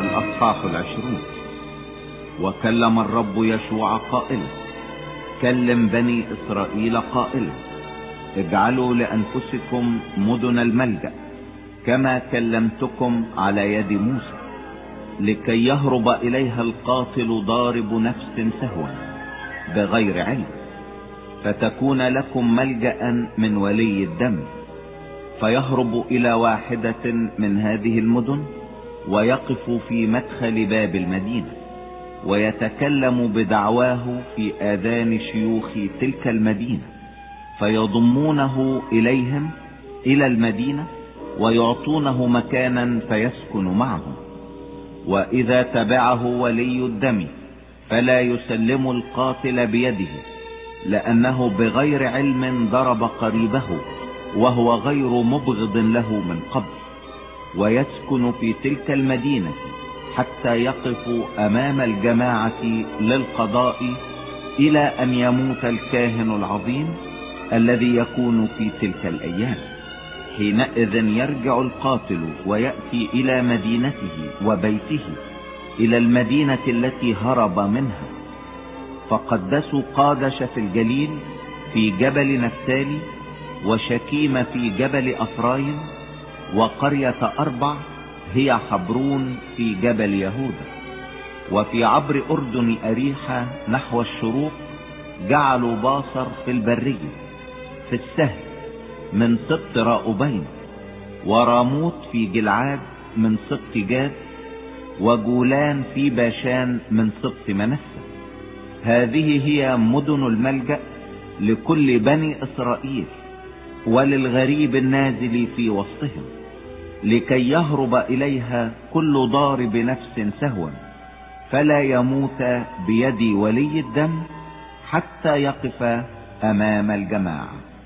الأصحاح 20. وكلم الرب يشوع قائلا: كلم بني إسرائيل قائلا: اجعلوا لأنفسكم مدن الملجأ كما كلمتكم على يد موسى، لكي يهرب إليها القاتل ضارب نفس سهوا بغير علم، فتكون لكم ملجأ من ولي الدم، فيهرب إلى واحدة من هذه المدن ويقف في مدخل باب المدينة، ويتكلم بدعواه في آذان شيوخ تلك المدينة، فيضمونه إليهم إلى المدينة ويعطونه مكانا فيسكن معهم. وإذا تبعه ولي الدم فلا يسلم القاتل بيده، لأنه بغير علم ضرب قريبه وهو غير مبغض له من قبل، ويسكن في تلك المدينة حتى يقف أمام الجماعة للقضاء إلى أن يموت الكاهن العظيم الذي يكون في تلك الأيام. حينئذ يرجع القاتل ويأتي إلى مدينته وبيته، إلى المدينة التي هرب منها. فقدسوا قادش في الجليل في جبل نفتالي، وشكيم في جبل أفرايم، وقرية أربع هي حبرون في جبل يهوذا. وفي عبر أردن أريحة نحو الشروق جعلوا باصر في البرية في السهل من سبط راؤبين، وراموت في جلعاد من سبط جاد، وجولان في باشان من سبط منسى. هذه هي مدن الملجأ لكل بني إسرائيل وللغريب النازل في وسطهم، لكي يهرب إليها كل ضارب نفس سهوا، فلا يموت بيد ولي الدم حتى يقف أمام الجماعة.